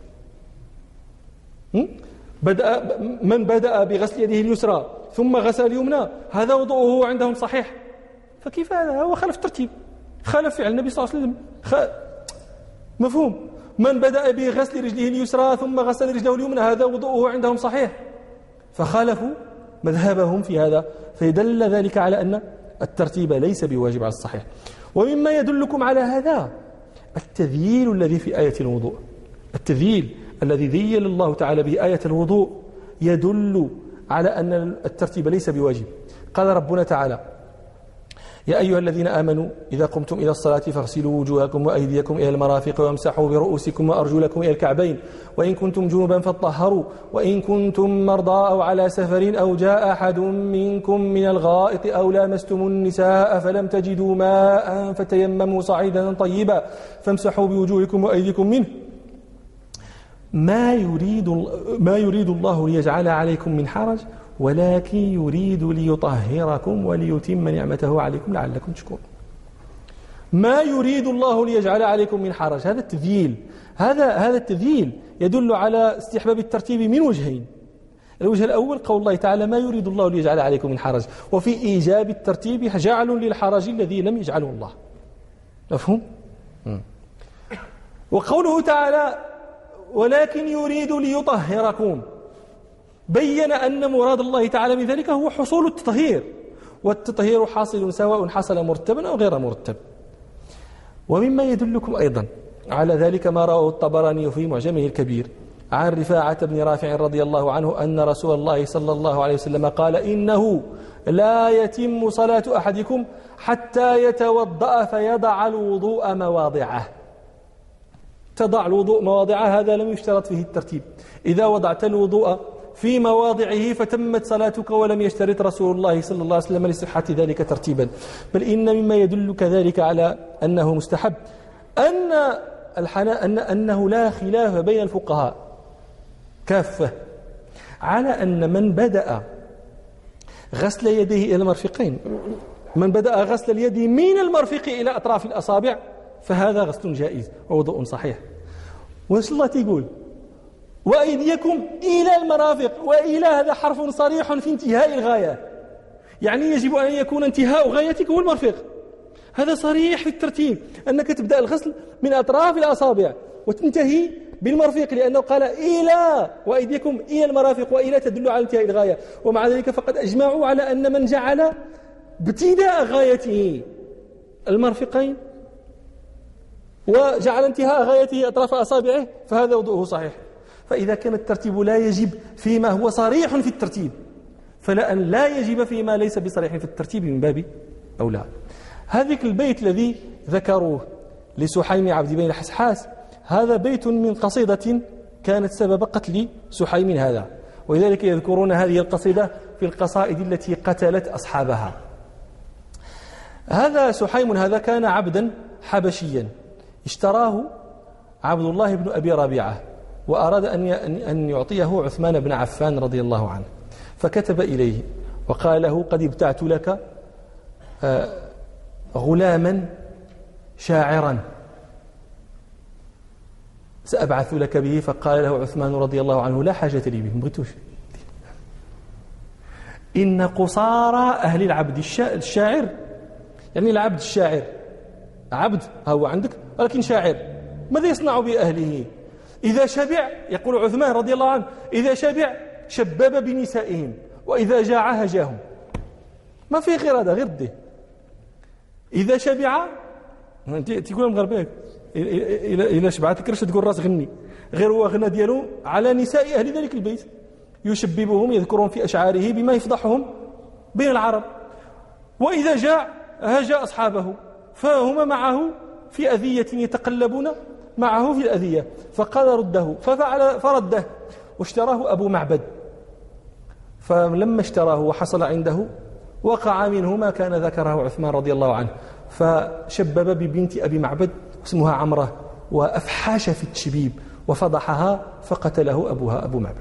بدأ من بدأ بغسل يده اليسرى ثم غسل اليمنى هذا وضوءه عندهم صحيح. فكيف هذا؟ هو خالف الترتيب، خالف فعل النبي صلى الله عليه وسلم. خ... مفهوم؟ من بدأ بغسل رجله اليسرى ثم غسل رجله اليمنى هذا وضوءه عندهم صحيح، فخالفوا مذهبهم في هذا، فيدل ذلك على أن الترتيب ليس بواجب على الصحيح. ومما يدلكم على هذا التذييل الذي في آية الوضوء، التذييل الذي ذيل الله تعالى به آية الوضوء يدل على أن الترتيب ليس بواجب. قال ربنا تعالى: يا أيها الذين آمنوا إذا قمتم إلى الصلاة فاغسلوا وجوهكم وأيديكم إلى المرافق وامسحوا برؤوسكم وأرجلكم إلى الكعبين وإن كنتم جنبا فاطهروا وإن كنتم مرضى أو على سفر أو جاء أحد منكم من الغائط أو لامستم النساء فلم تجدوا ماء فتيمموا صعيدا طيبا فامسحوا بوجوهكم وأيديكم منه ما يريد ما يريد الله ليجعل عليكم من حرج ولكن يريد ليطهركم وليتم نعمته عليكم لعلكم تشكرون. ما يريد الله ليجعل عليكم من حرج، هذا التذييل، هذا هذا التذييل يدل على استحباب الترتيب من وجهين. الوجه الأول قول الله تعالى: ما يريد الله ليجعل عليكم من حرج، وفي إيجاب الترتيب جعل للحرج الذي لم يجعله الله. مفهوم؟ وقوله تعالى: ولكن يريد ليطهركم، بين أن مراد الله تعالى من ذلك هو حصول التطهير، والتطهير حاصل سواء حصل مرتبا أو غير مرتب. ومما يدلكم أيضا على ذلك ما رواه الطبراني في معجمه الكبير عن رفاعة بن رافع رضي الله عنه أن رسول الله صلى الله عليه وسلم قال: إنه لا يتم صلاة أحدكم حتى يتوضأ فيضع الوضوء مواضعه. تضع الوضوء مواضعه هذا لم يشترط فيه الترتيب، إذا وضعت الوضوء في مواضعه فتمت صلاتك، ولم يشترط رسول الله صلى الله عليه وسلم لصحة ذلك ترتيبا. بل إن مما يدل كذلك على أنه مستحب أن الحنا أن أنه لا خلاف بين الفقهاء كافة على أن من بدأ غسل يديه إلى المرفقين، من بدأ غسل اليد من المرفق إلى أطراف الأصابع فهذا غسل جائز ووضوء صحيح. وإن الله تقول: وأيديكم إلى المرافق، وإلى هذا حرف صريح في انتهاء الغاية، يعني يجب أن يكون انتهاء غايتك هو المرفق. هذا صريح في الترتيب أنك تبدأ الغسل من أطراف الأصابع وتنتهي بالمرفق، لأنه قال إلى وأيديكم إلى المرافق، وإلى تدل على انتهاء الغاية. ومع ذلك فقد أجمعوا على أن من جعل ابتداء غايته المرفقين وجعل انتهاء غايته أطراف أصابعه فهذا وضوءه صحيح. فإذا كان الترتيب لا يجب فيما هو صريح في الترتيب، فلأن لا يجب فيما ليس بصريح في الترتيب من باب أولى. هذا البيت الذي ذكروه لسحيم عبد بن الحسحاس هذا بيت من قصيدة كانت سبب قتل سحيم هذا، ولذلك يذكرون هذه القصيدة في القصائد التي قتلت أصحابها. هذا سحيم هذا كان عبدا حبشيا اشتراه عبد الله بن أبي ربيعة، وأراد أن يعطيه عثمان بن عفان رضي الله عنه، فكتب إليه وقال له: قد ابتعت لك غلاما شاعرا سأبعث لك به. فقال له عثمان رضي الله عنه: لا حاجة لي به، مبغيتوش، إن قصارى أهل العبد الشاعر، يعني العبد الشاعر عبد هو عندك ولكن شاعر، ماذا يصنع بأهله؟ إذا شبع، يقول عثمان رضي الله عنه، إذا شبع شبب بنسائهم وإذا جاع هجاهم. ما في غير هذا، غير ده. إذا شبع تقول مغربي إذا شبعت كرش تقول راس غني، غير هو غنى ديالو على نساء أهل ذلك البيت، يشببهم يذكرهم في أشعاره بما يفضحهم بين العرب. وإذا جاع هجا أصحابه، فهم معه في أذية يتقلبون معه في الأذية، فقال رده، ففعل فرده واشتراه أبو معبد. فلما اشتراه وحصل عنده وقع منه ما كان ذكره عثمان رضي الله عنه، فشبب ببنت أبي معبد اسمها عمرة وأفحاش في التشبيب وفضحها فقتله أبوها أبو معبد.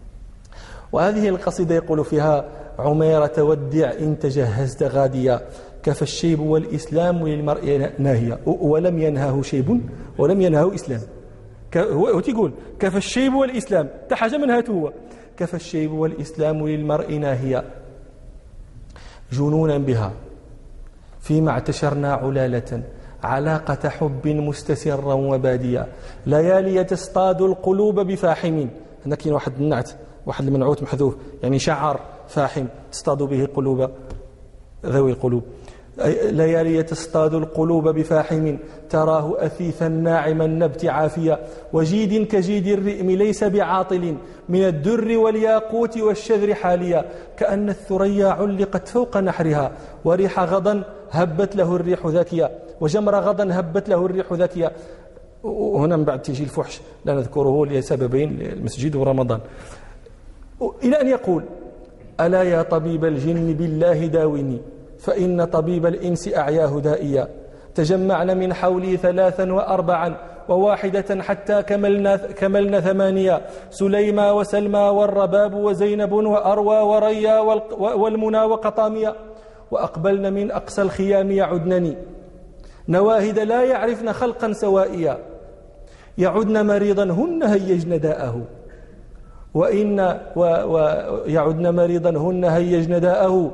وهذه القصيدة يقول فيها: عميرة ودع إن تجهزت غاديا كفى الشيب والإسلام للمرء ناهية، ولم ينهاه شيب ولم ينهاه إسلام. هو تقول كفى الشيب والإسلام تحاجة من هاته هو كفى الشيب والإسلام للمرء ناهية جنونا بها فيما اعتشرنا علالة علاقة حب مستسرا وبادية ليالي تصطاد القلوب بفاحم. هنا كاين واحد النعت، واحد المنعوت محذوف، يعني شعر فاحم تصطاد به قلوب ذوي القلوب. ليالي تصطاد القلوب بفاحم تراه أثيثا ناعما النبت عافيا وجيد كجيد الرئم ليس بعاطل من الدر والياقوت والشذر حاليا كأن الثريا علقت فوق نحرها وريح غضا هبت له الريح ذاكيا وجمر غضا هبت له الريح ذاكيا. وهنا من بعد تيجي الفحش لا نذكره لسببين، المسجد ورمضان، إلى أن يقول ألا يا طبيب الجن بالله داوني فإن طبيب الإنس أعياه دائيا تجمعن من حولي ثلاثا وأربعا وواحدة حتى كملنا, كملنا ثمانية سليمى وسلمى والرباب وزينب وأروى وريا والمنى وقطامية وأقبلن من أقصى الخيام يعدنني نواهد لا يعرفن خلقا سوائيا يعدن مريضا هن هيجن داءه وإن ويعدن مريضا هن هيجن داءه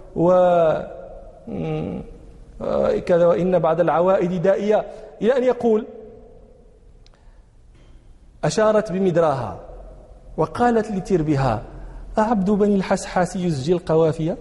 وكذا وإن بعد العوائد دائية، إلى أن يقول أشارت بمدراها وقالت لتربها أعبد بني الحسحاس يزجي القوافية.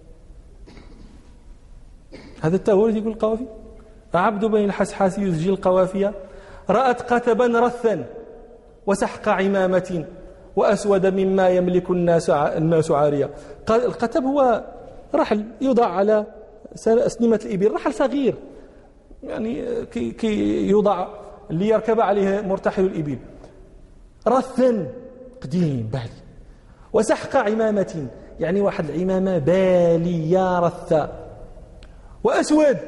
هذا التهور يقول القوافي أعبد بني الحسحاس يزجي القوافية رأت قتبا رثا وسحق عمامة وأسود مما يملك الناس الناس عارية. القتب هو رحل يوضع على أسنمة الإبل، رحل صغير يعني كي, كي يوضع ليركب عليه مرتحل الإبل. رثا قديم بالي وسحق عمامة يعني واحد العمامة بالية رثة وأسود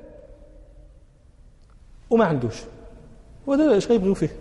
وما عندوش، وهذا ايش غيبغيو فيه.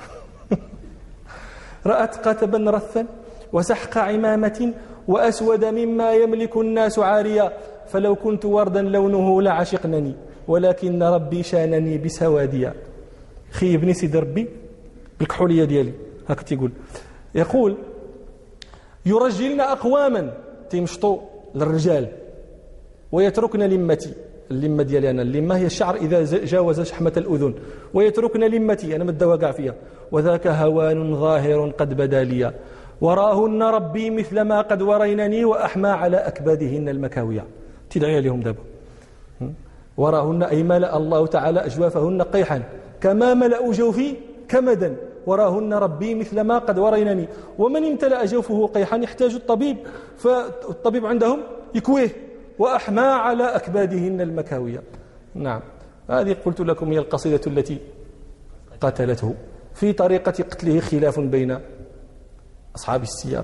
رأت قتبا رثا وسحق عمامة وأسود مما يملك الناس عاريا فلو كنت وردا لونه لعشقنني ولكن ربي شانني بسواديا. خيبني سيد ربي بالكحولية ديالي هكذا تيقول. يقول يرجلن أقواما تيمشطوا للرجال ويتركن لمتي، اللمة ديالي أنا اللمة هي الشعر إذا جاوز شحمة الأذن، ويتركن لمتي أنا مدى وقع فيها وذاك هوان ظاهر قد بدا لي وراهن ربي مثل ما قد ورينني وأحمى على أكبادهن المكاوية. تدعي لهم دابا وراهن أي ملأ الله تعالى أجوافهن قيحا كما ملأ جوفي كمدا وراهن ربي مثل ما قد ورينني. ومن امتلأ جوفه قيحا يحتاج الطبيب، فالطبيب عندهم يكويه وأحمى على أكبادهن المكاوية. نعم، هذه قلت لكم هي القصيدة التي قتلته. في طريقة قتله خلاف بين أصحاب السيار،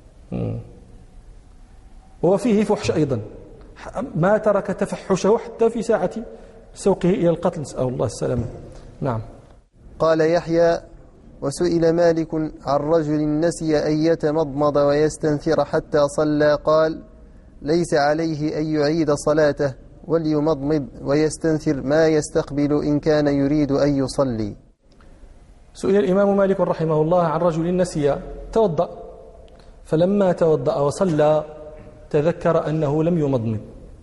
وفيه فحش أيضا، ما ترك تفحشه حتى في ساعة سوقه إلى القتل، نسأل الله السلامة. نعم.
قال يحيى وسئل مالك عن رجل نسي أن يتمضمض ويستنثر حتى صلى قال ليس عليه أن يعيد صلاته وليمضمض ويستنثر ما يستقبل إن كان يريد أن يصلي.
سئل الإمام مالك رحمه الله عن رجل نسي توضأ فلما توضأ وصلى تذكر أنه لم يمضمض.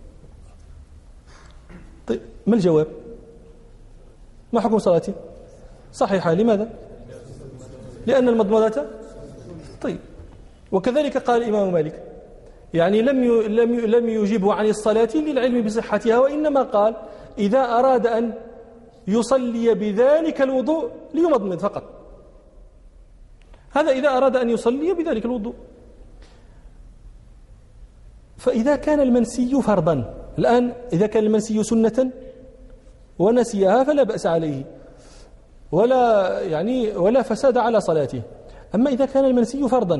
طيب ما الجواب؟ ما حكم صلاته؟ صحيحة. لماذا؟ لأن المضمضة طيب. وكذلك قال الإمام مالك يعني لم لم لم يجيبه عن الصلاة للعلم بصحتها، وإنما قال إذا أراد أن يصلي بذلك الوضوء ليمضمض فقط. هذا إذا أراد أن يصلي بذلك الوضوء. فإذا كان المنسي فرضا، الآن إذا كان المنسي سنة ونسيها فلا بأس عليه ولا يعني ولا فساد على صلاته. أما إذا كان المنسي فرضا،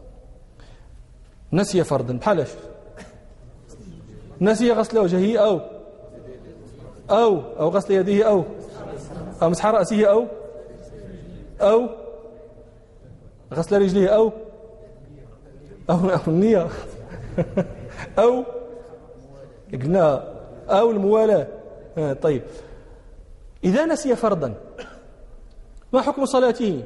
نسي فرضا بحالاش نسي غسل وجهه أو أو أو غسل يديه أو أو مسح رأسه أو أو غسل رجليه أو أو, أو النية أو قلنا أو الموالاة. آه طيب إذا نسي فرضا ما حكم صلاته؟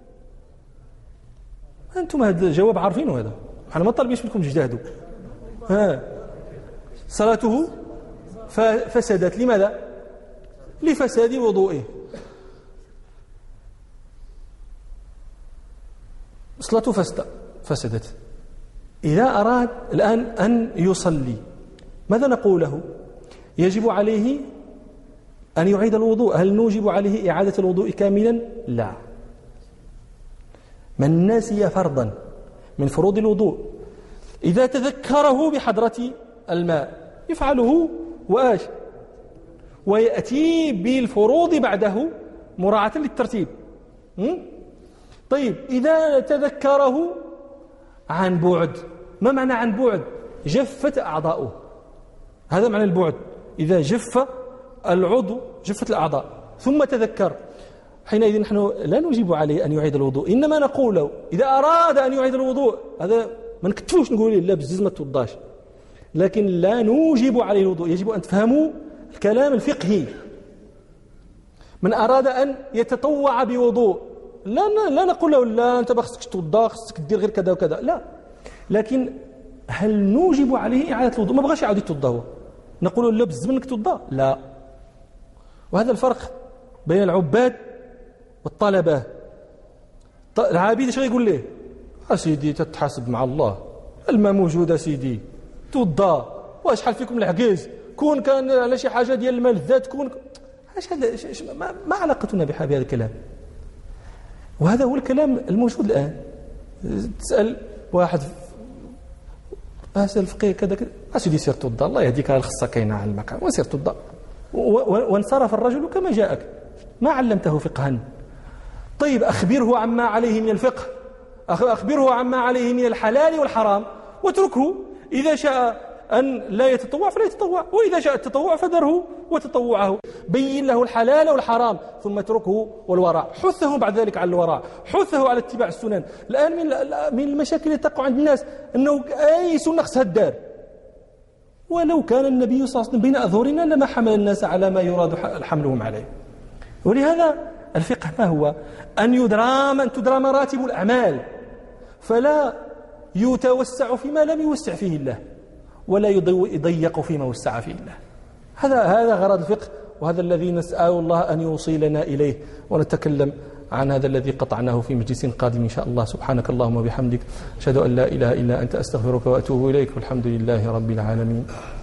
أنتم هذا الجواب عارفينه، هذا احنا ما طالبينش منكم تجتهدوا. ها صلاته فسدت. لماذا؟ لفساد وضوئه. صلاته فسدت. إذا أراد الآن أن يصلي ماذا نقول له؟ يجب عليه أن يعيد الوضوء. هل نوجب عليه إعادة الوضوء كاملا؟ لا. من نسي فرضا من فروض الوضوء إذا تذكره بحضرة الماء يفعله وآش ويأتي بالفروض بعده مراعاة للترتيب. طيب إذا تذكره عن بعد، ما معنى عن بعد؟ جفت أعضاؤه، هذا معنى البعد. إذا جف العضو جفت الأعضاء ثم تذكر، حينئذ نحن لا نجيب عليه أن يعيد الوضوء، إنما نقول له إذا أراد أن يعيد الوضوء، هذا ما نكتفوش نقول لا بزز ما توضاش، لكن لا نوجب عليه الوضوء. يجب أن تفهموا الكلام الفقهي. من أراد أن يتطوع بوضوء لا لا نقول له لا أنت خصك توضا، خصك دير غير كذا وكذا، لا. لكن هل نوجب عليه إعادة الوضوء؟ ما بغاش يعاود يتوضا هو، نقول له لا بزز منك توضا، لا. وهذا الفرق بين العباد والطلبة. العابد اش غيقول ليه؟ اسيدي تتحاسب مع الله، الماء موجود اسيدي توضا، واشحال فيكم العكيز كون كان على شي حاجه ديال الملذات كون اش هذا ما, ما علاقتنا بهذا الكلام. وهذا هو الكلام الموجود الان. تسال واحد اسال الفقيه كذا كذا، اسيدي سير توضا، الله يهديك الخصه كاينه على المكان وسير توضا، وانصرف الرجل كما جاءك، ما علمته فقها. طيب أخبره عما عليه من الفقه، أخبره عما عليه من الحلال والحرام، واتركه. إذا شاء أن لا يتطوع فلا يتطوع، وإذا شاء التطوع فدره وتطوعه. بين له الحلال والحرام ثم اتركه والورع، حثه بعد ذلك على الورع، حثه على اتباع السنن. الآن من من المشاكل التي تقع عند الناس أنه أي سنة خصها الدار، ولو كان النبي صلى الله عليه وسلم بين أظهرنا لما حمل الناس على ما يراد حملهم عليه. ولهذا الفقه ما هو؟ أن يدرام أن تدرى مراتب الأعمال، فلا يتوسع فيما لم يوسع فيه الله، ولا يضيق فيما وسع فيه الله. هذا هذا غرض الفقه، وهذا الذي نسأل الله أن يوصلنا إليه. ونتكلم عن هذا الذي قطعناه في مجلس قادم إن شاء الله. سبحانك اللهم وبحمدك، أشهد أن لا إله إلا أنت، أستغفرك وأتوب إليك، والحمد لله رب العالمين.